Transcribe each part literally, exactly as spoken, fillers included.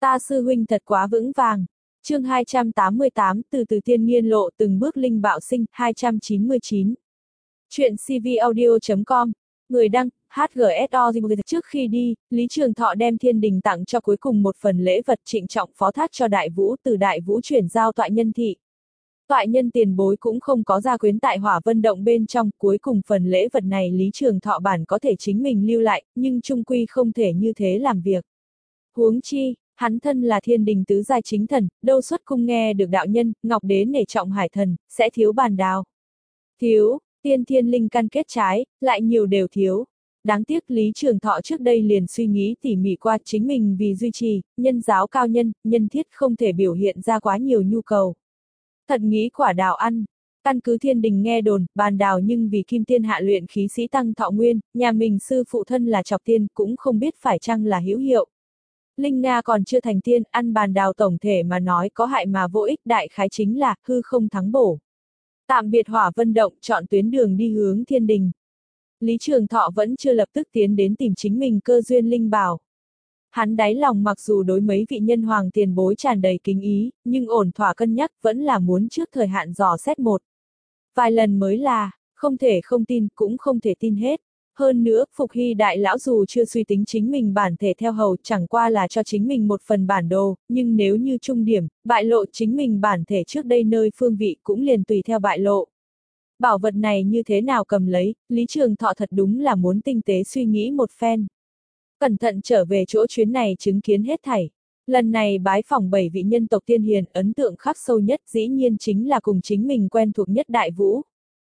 Ta sư huynh thật quá vững vàng. Chương hai trăm tám mươi tám, từ từ tiên nghiên lộ từng bước linh bạo sinh, hai trăm chín mươi chín. Chuyện cvaudio chấm com. Người đăng, hát giê ét o. Trước khi đi, Lý Trường Thọ đem thiên đình tặng cho cuối cùng một phần lễ vật trịnh trọng phó thác cho Đại Vũ, từ Đại Vũ chuyển giao toại nhân thị. Toại nhân tiền bối cũng không có gia quyến tại Hỏa Vân Động bên trong, cuối cùng phần lễ vật này Lý Trường Thọ bản có thể chính mình lưu lại, nhưng chung quy không thể như thế làm việc. Huống chi, hắn thân là thiên đình tứ giai chính thần, đâu xuất cung nghe được đạo nhân, Ngọc Đế nể trọng hải thần, sẽ thiếu bàn đào. Thiếu, tiên thiên linh căn kết trái, lại nhiều đều thiếu. Đáng tiếc Lý Trường Thọ trước đây liền suy nghĩ tỉ mỉ qua chính mình vì duy trì, nhân giáo cao nhân, nhân thiết không thể biểu hiện ra quá nhiều nhu cầu. Thật nghĩ quả đào ăn. Căn cứ thiên đình nghe đồn, bàn đào nhưng vì kim tiên hạ luyện khí sĩ tăng thọ nguyên, nhà mình sư phụ thân là Chọc Tiên cũng không biết phải chăng là hữu hiệu. Linh Nga còn chưa thành tiên, ăn bàn đào tổng thể mà nói có hại mà vô ích, đại khái chính là hư không thắng bổ. Tạm biệt Hỏa Vân Động, chọn tuyến đường đi hướng thiên đình. Lý Trường Thọ vẫn chưa lập tức tiến đến tìm chính mình cơ duyên linh bảo. Hắn đáy lòng mặc dù đối mấy vị nhân hoàng tiền bối tràn đầy kính ý, nhưng ổn thỏa cân nhắc vẫn là muốn trước thời hạn dò xét một. Vài lần mới là, không thể không tin, cũng không thể tin hết. Hơn nữa, Phục Hy đại lão dù chưa suy tính chính mình bản thể theo hầu, chẳng qua là cho chính mình một phần bản đồ, nhưng nếu như trung điểm, bại lộ chính mình bản thể trước đây nơi phương vị cũng liền tùy theo bại lộ. Bảo vật này như thế nào cầm lấy, Lý Trường Thọ thật đúng là muốn tinh tế suy nghĩ một phen. Cẩn thận trở về chỗ chuyến này chứng kiến hết thảy. Lần này bái phỏng bảy vị nhân tộc tiên hiền, ấn tượng khắc sâu nhất dĩ nhiên chính là cùng chính mình quen thuộc nhất Đại Vũ.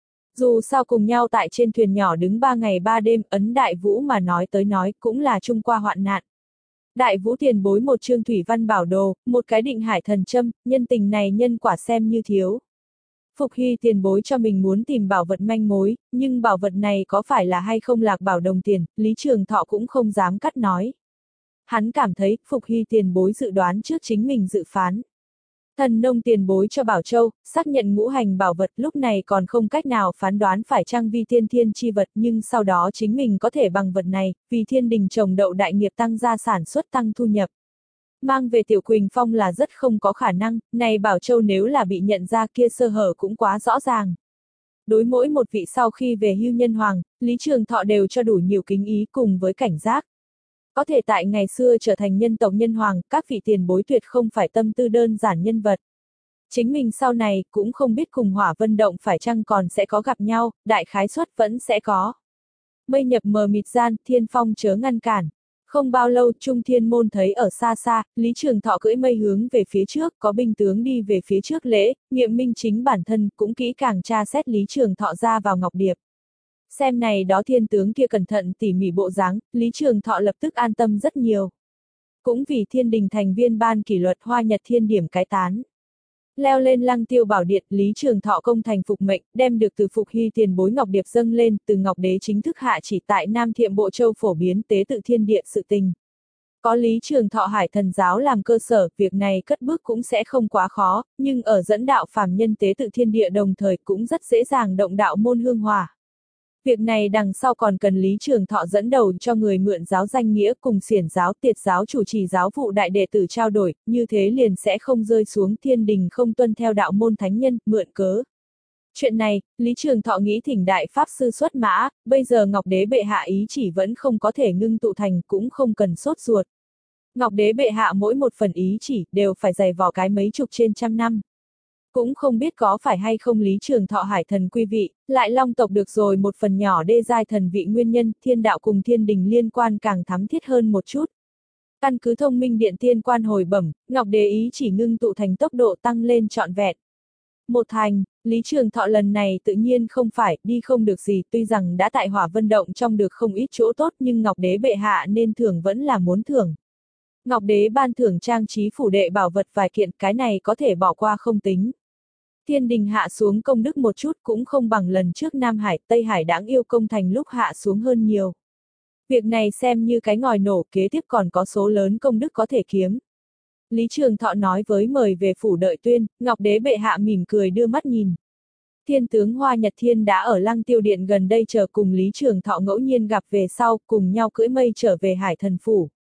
Dù sao cùng nhau tại trên thuyền nhỏ đứng ba ngày ba đêm, ấn Đại Vũ mà nói tới nói cũng là chung qua hoạn nạn. Đại Vũ tiền bối một chương thủy văn bảo đồ, một cái định hải thần châm, nhân tình này nhân quả xem như thiếu. Phục Hy tiền bối cho mình muốn tìm bảo vật manh mối, nhưng bảo vật này có phải là hay không lạc bảo đồng tiền, Lý Trường Thọ cũng không dám cắt nói. Hắn cảm thấy, Phục Hy tiền bối dự đoán trước chính mình dự phán. Thần nông tiền bối cho Bảo Châu, xác nhận ngũ hành bảo vật lúc này còn không cách nào phán đoán phải chăng vi tiên thiên chi vật, nhưng sau đó chính mình có thể bằng vật này, vì thiên đình trồng đậu đại nghiệp tăng gia sản xuất tăng thu nhập. Mang về Tiểu Quỳnh Phong là rất không có khả năng, này Bảo Châu nếu là bị nhận ra kia sơ hở cũng quá rõ ràng. Đối mỗi một vị sau khi về hưu nhân hoàng, Lý Trường Thọ đều cho đủ nhiều kính ý cùng với cảnh giác. Có thể tại ngày xưa trở thành nhân tộc nhân hoàng, các vị tiền bối tuyệt không phải tâm tư đơn giản nhân vật. Chính mình sau này cũng không biết cùng Hỏa Vân Động phải chăng còn sẽ có gặp nhau, đại khái suất vẫn sẽ có. Mây nhập mờ mịt gian, thiên phong chớ ngăn cản. Không bao lâu, Trung Thiên Môn thấy ở xa xa, Lý Trường Thọ cưỡi mây hướng về phía trước, có binh tướng đi về phía trước lễ, Nghiệm Minh chính bản thân cũng kỹ càng tra xét Lý Trường Thọ ra vào Ngọc Điệp. Xem này đó thiên tướng kia cẩn thận tỉ mỉ bộ dáng, Lý Trường Thọ lập tức an tâm rất nhiều. Cũng vì thiên đình thành viên ban kỷ luật Hoa Nhật Thiên điểm cái tán. Leo lên Lăng Tiêu Bảo Điện, Lý Trường Thọ công thành phục mệnh, đem được từ Phục Hy tiền bối Ngọc Điệp dâng lên, từ Ngọc Đế chính thức hạ chỉ tại Nam Thiệm Bộ Châu phổ biến tế tự thiên địa sự tình. Có Lý Trường Thọ Hải Thần giáo làm cơ sở, việc này cất bước cũng sẽ không quá khó, nhưng ở dẫn đạo phàm nhân tế tự thiên địa đồng thời cũng rất dễ dàng động đạo môn hương hỏa. Việc này đằng sau còn cần Lý Trường Thọ dẫn đầu cho người mượn giáo danh nghĩa cùng xiển giáo tiệt giáo chủ trì giáo vụ đại đệ tử trao đổi, như thế liền sẽ không rơi xuống thiên đình không tuân theo đạo môn thánh nhân, mượn cớ. Chuyện này, Lý Trường Thọ nghĩ thỉnh đại pháp sư xuất mã, bây giờ Ngọc Đế bệ hạ ý chỉ vẫn không có thể ngưng tụ thành, cũng không cần sốt ruột. Ngọc Đế bệ hạ mỗi một phần ý chỉ đều phải dày vò cái mấy chục trên trăm năm. Cũng không biết có phải hay không Lý Trường Thọ Hải thần quy vị, lại long tộc được rồi một phần nhỏ đê giai thần vị nguyên nhân, thiên đạo cùng thiên đình liên quan càng thắm thiết hơn một chút. Căn cứ thông minh điện tiên quan hồi bẩm, Ngọc Đế ý chỉ ngưng tụ thành tốc độ tăng lên trọn vẹn. Một thành, Lý Trường Thọ lần này tự nhiên không phải, đi không được gì, tuy rằng đã tại Hỏa Vân Động trong được không ít chỗ tốt nhưng Ngọc Đế bệ hạ nên thưởng vẫn là muốn thưởng. Ngọc Đế ban thưởng trang trí phủ đệ bảo vật vài kiện, cái này có thể bỏ qua không tính. Thiên đình hạ xuống công đức một chút cũng không bằng lần trước Nam Hải, Tây Hải đáng yêu công thành lúc hạ xuống hơn nhiều. Việc này xem như cái ngòi nổ, kế tiếp còn có số lớn công đức có thể kiếm. Lý Trường Thọ nói với mời về phủ đợi tuyên, Ngọc Đế bệ hạ mỉm cười đưa mắt nhìn. Thiên tướng Hoa Nhật Thiên đã ở Lăng Tiêu Điện gần đây chờ cùng Lý Trường Thọ ngẫu nhiên gặp về sau, cùng nhau cưỡi mây trở về Hải Thần Phủ.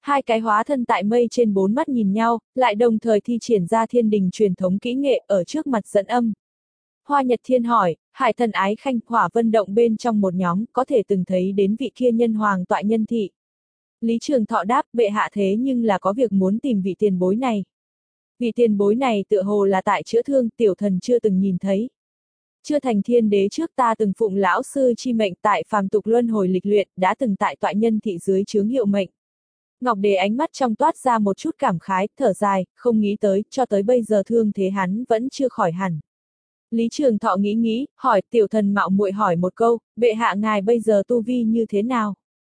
Hai cái hóa thân tại mây trên bốn mắt nhìn nhau, lại đồng thời thi triển ra thiên đình truyền thống kỹ nghệ ở trước mặt dẫn âm. Hoa Nhật Thiên hỏi, hải thần Ái Khanh, Hỏa Vân Động bên trong một nhóm, có thể từng thấy đến vị kia nhân hoàng tọa nhân thị. Lý Trường Thọ đáp, bệ hạ thế nhưng là có việc muốn tìm vị tiền bối này. Vị tiền bối này tựa hồ là tại chữa thương, tiểu thần chưa từng nhìn thấy. Chưa thành thiên đế trước ta từng phụng lão sư chi mệnh tại phàm tục luân hồi lịch luyện, đã từng tại tọa nhân thị dưới chướng hiệu mệnh. Ngọc Đế ánh mắt trong toát ra một chút cảm khái, thở dài, không nghĩ tới, cho tới bây giờ thương thế hắn vẫn chưa khỏi hẳn. Lý Trường Thọ nghĩ nghĩ, hỏi tiểu thần mạo muội hỏi một câu, bệ hạ ngài bây giờ tu vi như thế nào?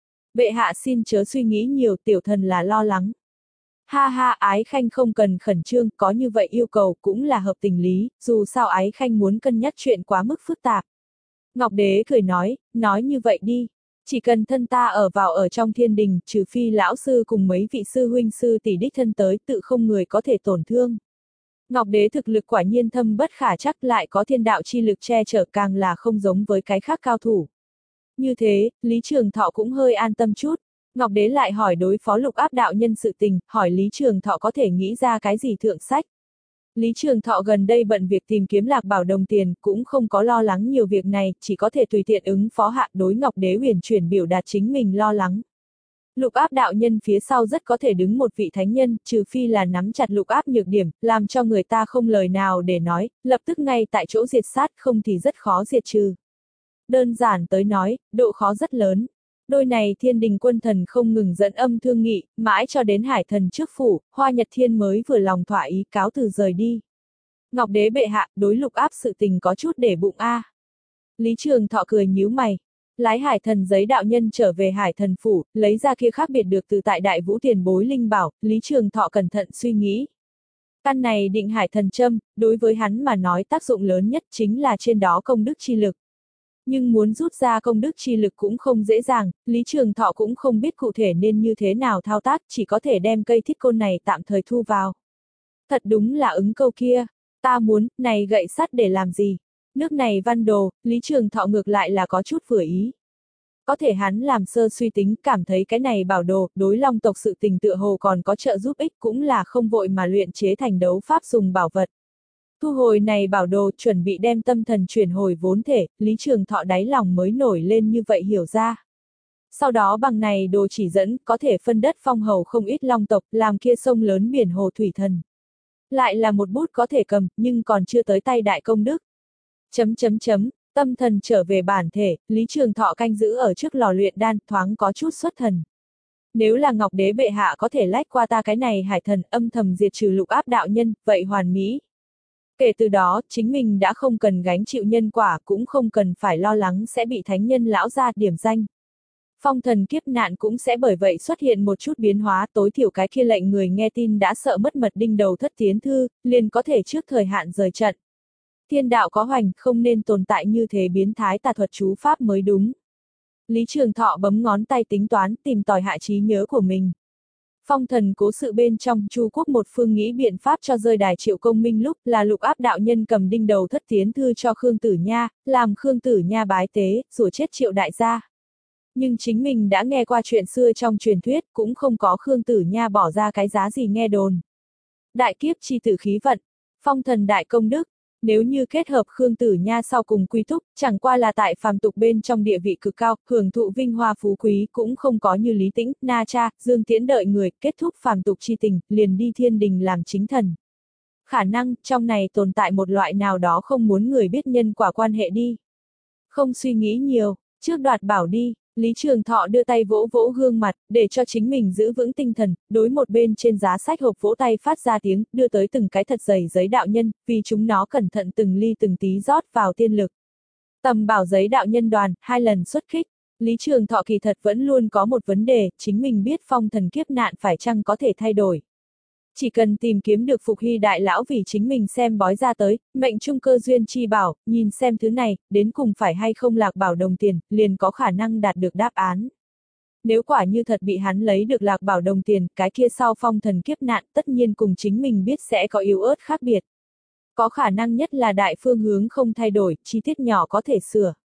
Bệ hạ xin chớ suy nghĩ nhiều, tiểu thần là lo lắng. Ha ha, Ái Khanh không cần khẩn trương, có như vậy yêu cầu cũng là hợp tình lý, dù sao Ái Khanh muốn cân nhắc chuyện quá mức phức tạp. Ngọc Đế cười nói, nói như vậy đi. Chỉ cần thân ta ở vào ở trong thiên đình, trừ phi lão sư cùng mấy vị sư huynh sư tỷ đích thân tới, tự không người có thể tổn thương. Ngọc Đế thực lực quả nhiên thâm bất khả chắc, lại có thiên đạo chi lực che chở, càng là không giống với cái khác cao thủ. Như thế, Lý Trường Thọ cũng hơi an tâm chút. Ngọc Đế lại hỏi đối phó Lục Áp đạo nhân sự tình, hỏi Lý Trường Thọ có thể nghĩ ra cái gì thượng sách. Lý Trường Thọ gần đây bận việc tìm kiếm Lạc Bảo đồng tiền, cũng không có lo lắng nhiều việc này, chỉ có thể tùy tiện ứng phó hạ. Đối Ngọc Đế huyền chuyển biểu đạt chính mình lo lắng. Lục Áp đạo nhân phía sau rất có thể đứng một vị thánh nhân, trừ phi là nắm chặt Lục Áp nhược điểm, làm cho người ta không lời nào để nói, lập tức ngay tại chỗ diệt sát, không thì rất khó diệt trừ. Đơn giản tới nói, độ khó rất lớn. Đôi này thiên đình quân thần không ngừng dẫn âm thương nghị, mãi cho đến hải thần trước phủ, Hoa Nhật Thiên mới vừa lòng thỏa ý cáo từ rời đi. Ngọc Đế bệ hạ, đối Lục Áp sự tình có chút để bụng a. À. Lý Trường Thọ cười nhíu mày. Lái hải thần giấy đạo nhân trở về hải thần phủ, lấy ra kia khác biệt được từ tại đại vũ tiền bối linh bảo, Lý Trường Thọ cẩn thận suy nghĩ. Căn này định hải thần châm, đối với hắn mà nói tác dụng lớn nhất chính là trên đó công đức chi lực. Nhưng muốn rút ra công đức chi lực cũng không dễ dàng, Lý Trường Thọ cũng không biết cụ thể nên như thế nào thao tác, chỉ có thể đem cây thiết côn này tạm thời thu vào. Thật đúng là ứng câu kia, ta muốn, này gậy sắt để làm gì? Nước này văn đồ, Lý Trường Thọ ngược lại là có chút vừa ý. Có thể hắn làm sơ suy tính, cảm thấy cái này bảo đồ, đối long tộc sự tình tựa hồ còn có trợ giúp ích, cũng là không vội mà luyện chế thành đấu pháp dùng bảo vật. Thu hồi này bảo đồ, chuẩn bị đem tâm thần chuyển hồi vốn thể, Lý Trường Thọ đáy lòng mới nổi lên như vậy hiểu ra. Sau đó bằng này đồ chỉ dẫn, có thể phân đất phong hầu không ít long tộc, làm kia sông lớn biển hồ thủy thần. Lại là một bút có thể cầm, nhưng còn chưa tới tay đại công đức. Chấm chấm chấm, tâm thần trở về bản thể, Lý Trường Thọ canh giữ ở trước lò luyện đan, thoáng có chút xuất thần. Nếu là Ngọc Đế bệ hạ có thể lách qua ta cái này hải thần, âm thầm diệt trừ Lục Áp đạo nhân, vậy hoàn mỹ. Kể từ đó, chính mình đã không cần gánh chịu nhân quả, cũng không cần phải lo lắng sẽ bị thánh nhân lão gia điểm danh. Phong thần kiếp nạn cũng sẽ bởi vậy xuất hiện một chút biến hóa, tối thiểu cái kia lệnh người nghe tin đã sợ mất mật đinh đầu thất tiến thư, liền có thể trước thời hạn rời trận. Thiên đạo có hoành, không nên tồn tại như thế biến thái tà thuật chú pháp mới đúng. Lý Trường Thọ bấm ngón tay tính toán, tìm tòi hạ trí nhớ của mình. Phong thần cố sự bên trong, Chu quốc một phương nghĩ biện pháp cho rơi đài Triệu Công Minh lúc là Lục Áp đạo nhân cầm đinh đầu thất tiến thư cho Khương Tử Nha, làm Khương Tử Nha bái tế, rủa chết Triệu đại gia. Nhưng chính mình đã nghe qua chuyện xưa trong truyền thuyết, cũng không có Khương Tử Nha bỏ ra cái giá gì nghe đồn. Đại kiếp chi tử khí vận, phong thần đại công đức. Nếu như kết hợp Khương Tử Nha sau cùng quy túc, chẳng qua là tại phàm tục bên trong địa vị cực cao, hưởng thụ vinh hoa phú quý cũng không có như Lý Tĩnh, Na Cha, Dương Tiễn đợi người, kết thúc phàm tục chi tình, liền đi thiên đình làm chính thần. Khả năng, trong này tồn tại một loại nào đó không muốn người biết nhân quả quan hệ đi. Không suy nghĩ nhiều, trước đoạt bảo đi. Lý Trường Thọ đưa tay vỗ vỗ gương mặt, để cho chính mình giữ vững tinh thần, đối một bên trên giá sách hộp vỗ tay phát ra tiếng, đưa tới từng cái thật dày giấy đạo nhân, vì chúng nó cẩn thận từng ly từng tí rót vào tiên lực. Tầm bảo giấy đạo nhân đoàn, hai lần xuất kích. Lý Trường Thọ kỳ thật vẫn luôn có một vấn đề, chính mình biết phong thần kiếp nạn phải chăng có thể thay đổi. Chỉ cần tìm kiếm được Phục Hy đại lão vì chính mình xem bói ra tới, mệnh trung cơ duyên chi bảo, nhìn xem thứ này, đến cùng phải hay không Lạc Bảo đồng tiền, liền có khả năng đạt được đáp án. Nếu quả như thật bị hắn lấy được Lạc Bảo đồng tiền, cái kia sau phong thần kiếp nạn tất nhiên cùng chính mình biết sẽ có yếu ớt khác biệt. Có khả năng nhất là đại phương hướng không thay đổi, chi tiết nhỏ có thể sửa.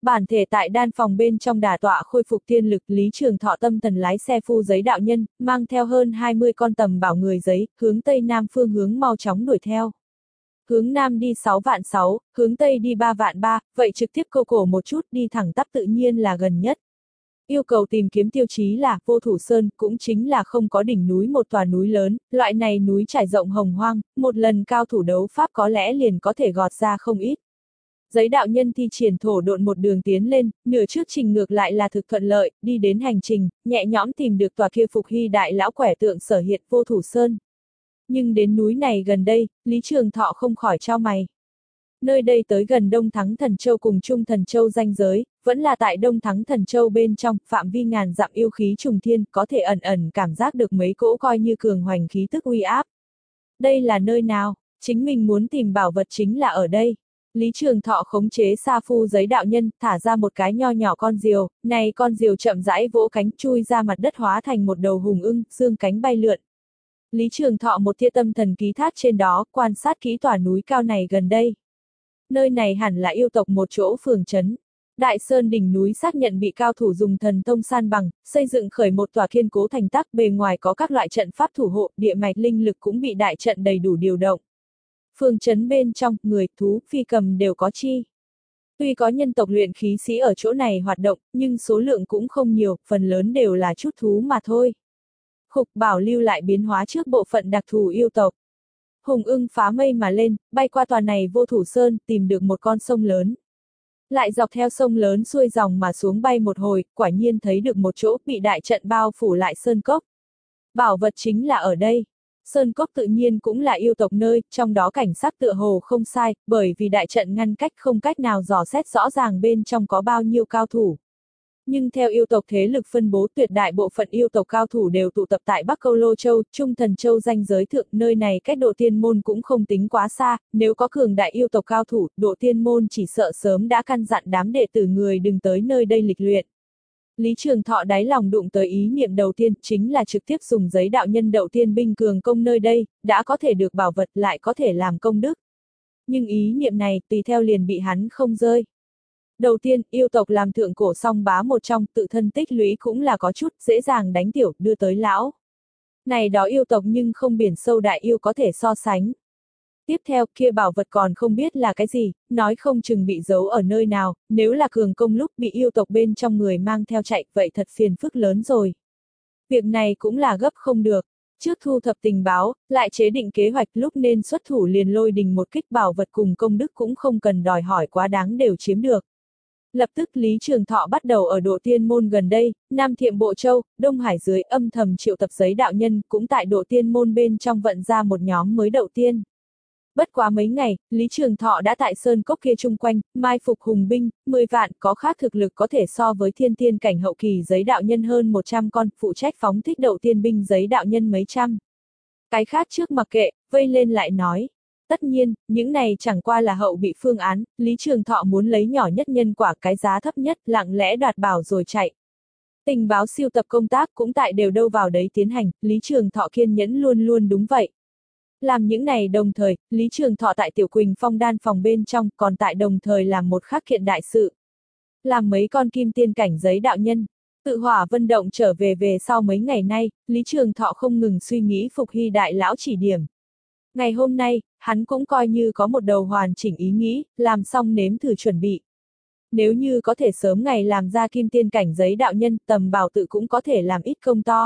Bản thể tại đan phòng bên trong đả tọa khôi phục tiên lực, Lý Trường Thọ tâm thần lái xe phu giấy đạo nhân, mang theo hơn hai mươi con tầm bảo người giấy, hướng tây nam phương hướng mau chóng đuổi theo. Hướng nam đi sáu vạn sáu, hướng tây đi ba vạn ba, vậy trực tiếp câu cổ một chút đi thẳng tắp tự nhiên là gần nhất. Yêu cầu tìm kiếm tiêu chí là Vô Thủ Sơn, cũng chính là không có đỉnh núi một tòa núi lớn, loại này núi trải rộng hồng hoang, một lần cao thủ đấu pháp có lẽ liền có thể gọt ra không ít. Giấy đạo nhân thi triển thổ độn một đường tiến lên, nửa trước trình ngược lại là thực thuận lợi, đi đến hành trình, nhẹ nhõm tìm được tòa kia Phục Hy đại lão quẻ tượng sở hiện Vô Thủ Sơn. Nhưng đến núi này gần đây, Lý Trường Thọ không khỏi chau mày. Nơi đây tới gần Đông Thắng Thần Châu cùng Trung Thần Châu ranh giới, vẫn là tại Đông Thắng Thần Châu bên trong, phạm vi ngàn dặm yêu khí trùng thiên, có thể ẩn ẩn cảm giác được mấy cỗ coi như cường hoành khí tức uy áp. Đây là nơi nào? Chính mình muốn tìm bảo vật chính là ở đây. Lý Trường Thọ khống chế sa phu giấy đạo nhân, thả ra một cái nho nhỏ con diều, này con diều chậm rãi vỗ cánh chui ra mặt đất hóa thành một đầu hùng ưng, dương cánh bay lượn. Lý Trường Thọ một tia tâm thần ký thác trên đó, quan sát kỹ tòa núi cao này gần đây. Nơi này hẳn là yêu tộc một chỗ phường trấn. Đại Sơn đỉnh núi xác nhận bị cao thủ dùng thần thông san bằng, xây dựng khởi một tòa kiên cố thành tác, bề ngoài có các loại trận pháp thủ hộ, địa mạch linh lực cũng bị đại trận đầy đủ điều động. Phường trấn bên trong, người, thú, phi cầm đều có chi. Tuy có nhân tộc luyện khí sĩ ở chỗ này hoạt động, nhưng số lượng cũng không nhiều, phần lớn đều là chút thú mà thôi. Khục Bảo lưu lại biến hóa trước bộ phận đặc thù yêu tộc. Hùng ưng phá mây mà lên, bay qua tòa này Vô Thủ Sơn, tìm được một con sông lớn. Lại dọc theo sông lớn xuôi dòng mà xuống bay một hồi, quả nhiên thấy được một chỗ bị đại trận bao phủ lại sơn cốc. Bảo vật chính là ở đây. Sơn cốc tự nhiên cũng là yêu tộc nơi, trong đó cảnh sắc tựa hồ không sai, bởi vì đại trận ngăn cách không cách nào dò xét rõ ràng bên trong có bao nhiêu cao thủ. Nhưng theo yêu tộc thế lực phân bố, tuyệt đại bộ phận yêu tộc cao thủ đều tụ tập tại Bắc Câu Lô Châu, Trung Thần Châu ranh giới thượng, nơi này cách độ tiên môn cũng không tính quá xa, nếu có cường đại yêu tộc cao thủ, độ tiên môn chỉ sợ sớm đã căn dặn đám đệ tử người đừng tới nơi đây lịch luyện. Lý Trường Thọ đáy lòng đụng tới ý niệm đầu tiên, chính là trực tiếp dùng giấy đạo nhân đậu tiên binh cường công nơi đây, đã có thể được bảo vật lại có thể làm công đức. Nhưng ý niệm này, tùy theo liền bị hắn không rơi. Đầu tiên, yêu tộc làm thượng cổ song bá một trong, tự thân tích lũy cũng là có chút, dễ dàng đánh tiểu, đưa tới lão. Này đó yêu tộc nhưng không biển sâu đại yêu có thể so sánh. Tiếp theo, kia bảo vật còn không biết là cái gì, nói không chừng bị giấu ở nơi nào, nếu là cường công lúc bị yêu tộc bên trong người mang theo chạy, vậy thật phiền phức lớn rồi. Việc này cũng là gấp không được. Trước thu thập tình báo, lại chế định kế hoạch lúc nên xuất thủ liền lôi đình một kích, bảo vật cùng công đức cũng không cần đòi hỏi quá đáng đều chiếm được. Lập tức Lý Trường Thọ bắt đầu ở độ tiên môn gần đây, Nam Thiệm Bộ Châu, Đông Hải dưới âm thầm triệu tập giấy đạo nhân, cũng tại độ tiên môn bên trong vận ra một nhóm mới đậu tiên. Bất quá mấy ngày, Lý Trường Thọ đã tại sơn cốc kia chung quanh, mai phục hùng binh, mười vạn, có khác thực lực có thể so với thiên tiên cảnh hậu kỳ giấy đạo nhân hơn một trăm con, phụ trách phóng thích đậu tiên binh giấy đạo nhân mấy trăm. Cái khác trước mặc kệ, vây lên lại nói. Tất nhiên, những này chẳng qua là hậu bị phương án, Lý Trường Thọ muốn lấy nhỏ nhất nhân quả cái giá thấp nhất, lặng lẽ đoạt bảo rồi chạy. Tình báo siêu tập công tác cũng tại đều đâu vào đấy tiến hành, Lý Trường Thọ kiên nhẫn luôn luôn đúng vậy. Làm những này đồng thời, Lý Trường Thọ tại Tiểu Quỳnh Phong đan phòng bên trong, còn tại đồng thời làm một khắc kiện đại sự. Làm mấy con kim tiên cảnh giấy đạo nhân. Tự hỏa vân động trở về về sau mấy ngày nay, Lý Trường Thọ không ngừng suy nghĩ Phục Hy đại lão chỉ điểm. Ngày hôm nay, hắn cũng coi như có một đầu hoàn chỉnh ý nghĩ, làm xong nếm thử chuẩn bị. Nếu như có thể sớm ngày làm ra kim tiên cảnh giấy đạo nhân, tầm bảo tự cũng có thể làm ít công to.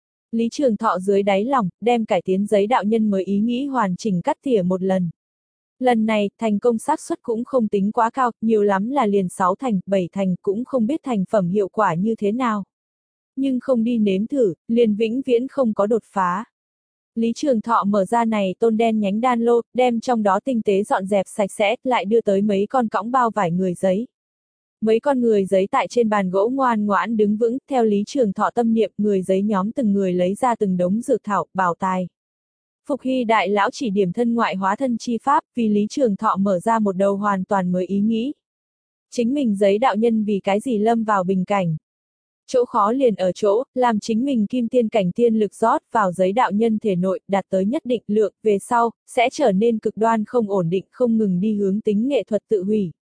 Lý Trường Thọ dưới đáy lòng, đem cải tiến giấy đạo nhân mới ý nghĩ hoàn chỉnh cắt tỉa một lần. Lần này, thành công xác suất cũng không tính quá cao, nhiều lắm là liền sáu thành, bảy thành, cũng không biết thành phẩm hiệu quả như thế nào. Nhưng không đi nếm thử, liền vĩnh viễn không có đột phá. Lý Trường Thọ mở ra này tôn đen nhánh đan lô, đem trong đó tinh tế dọn dẹp sạch sẽ, lại đưa tới mấy con cõng bao vải người giấy. Mấy con người giấy tại trên bàn gỗ ngoan ngoãn đứng vững, theo Lý Trường Thọ tâm niệm, người giấy nhóm từng người lấy ra từng đống dược thảo, bảo tài. Phục Hy đại lão chỉ điểm thân ngoại hóa thân chi pháp, vì Lý Trường Thọ mở ra một đầu hoàn toàn mới ý nghĩ. Chính mình giấy đạo nhân vì cái gì lâm vào bình cảnh. Chỗ khó liền ở chỗ, làm chính mình kim tiên cảnh tiên lực rót vào giấy đạo nhân thể nội, đạt tới nhất định lượng, về sau, sẽ trở nên cực đoan không ổn định, không ngừng đi hướng tính nghệ thuật tự hủy.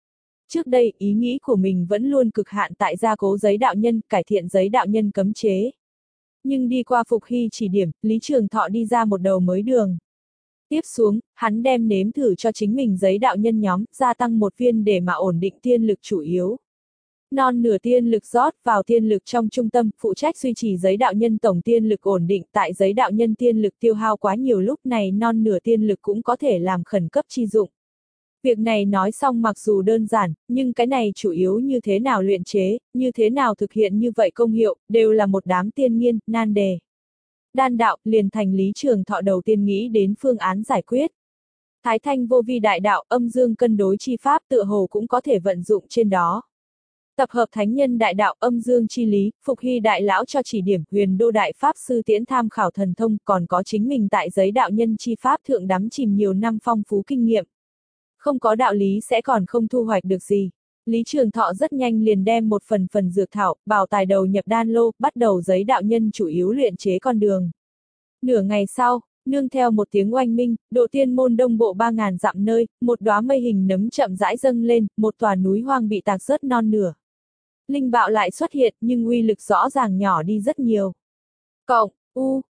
Trước đây, ý nghĩ của mình vẫn luôn cực hạn tại gia cố giấy đạo nhân, cải thiện giấy đạo nhân cấm chế. Nhưng đi qua Phục Hy chỉ điểm, Lý Trường Thọ đi ra một đầu mới đường. Tiếp xuống, hắn đem nếm thử cho chính mình giấy đạo nhân nhóm, gia tăng một viên để mà ổn định tiên lực chủ yếu. Non nửa tiên lực rót vào tiên lực trong trung tâm, phụ trách duy trì giấy đạo nhân tổng tiên lực ổn định. Tại giấy đạo nhân tiên lực tiêu hao quá nhiều lúc này non nửa tiên lực cũng có thể làm khẩn cấp chi dụng. Việc này nói xong mặc dù đơn giản, nhưng cái này chủ yếu như thế nào luyện chế, như thế nào thực hiện như vậy công hiệu, đều là một đám tiên nghiên, nan đề. Đan đạo, liền thành Lý Trường Thọ đầu tiên nghĩ đến phương án giải quyết. Thái thanh vô vi đại đạo, âm dương cân đối chi pháp tựa hồ cũng có thể vận dụng trên đó. Tập hợp thánh nhân đại đạo, âm dương chi lý, Phục Hy đại lão cho chỉ điểm, Huyền Đô đại pháp sư tiễn tham khảo thần thông, còn có chính mình tại giấy đạo nhân chi pháp thượng đắm chìm nhiều năm phong phú kinh nghiệm. Không có đạo lý sẽ còn không thu hoạch được gì. Lý Trường Thọ rất nhanh liền đem một phần phần dược thảo, bảo tài đầu nhập đan lô, bắt đầu giấy đạo nhân chủ yếu luyện chế con đường. Nửa ngày sau, nương theo một tiếng oanh minh, độ tiên môn đông bộ ba ngàn dặm nơi, một đóa mây hình nấm chậm rãi dâng lên, một tòa núi hoang bị tạc rớt non nửa. Linh bạo lại xuất hiện, nhưng uy lực rõ ràng nhỏ đi rất nhiều. Cộng, u,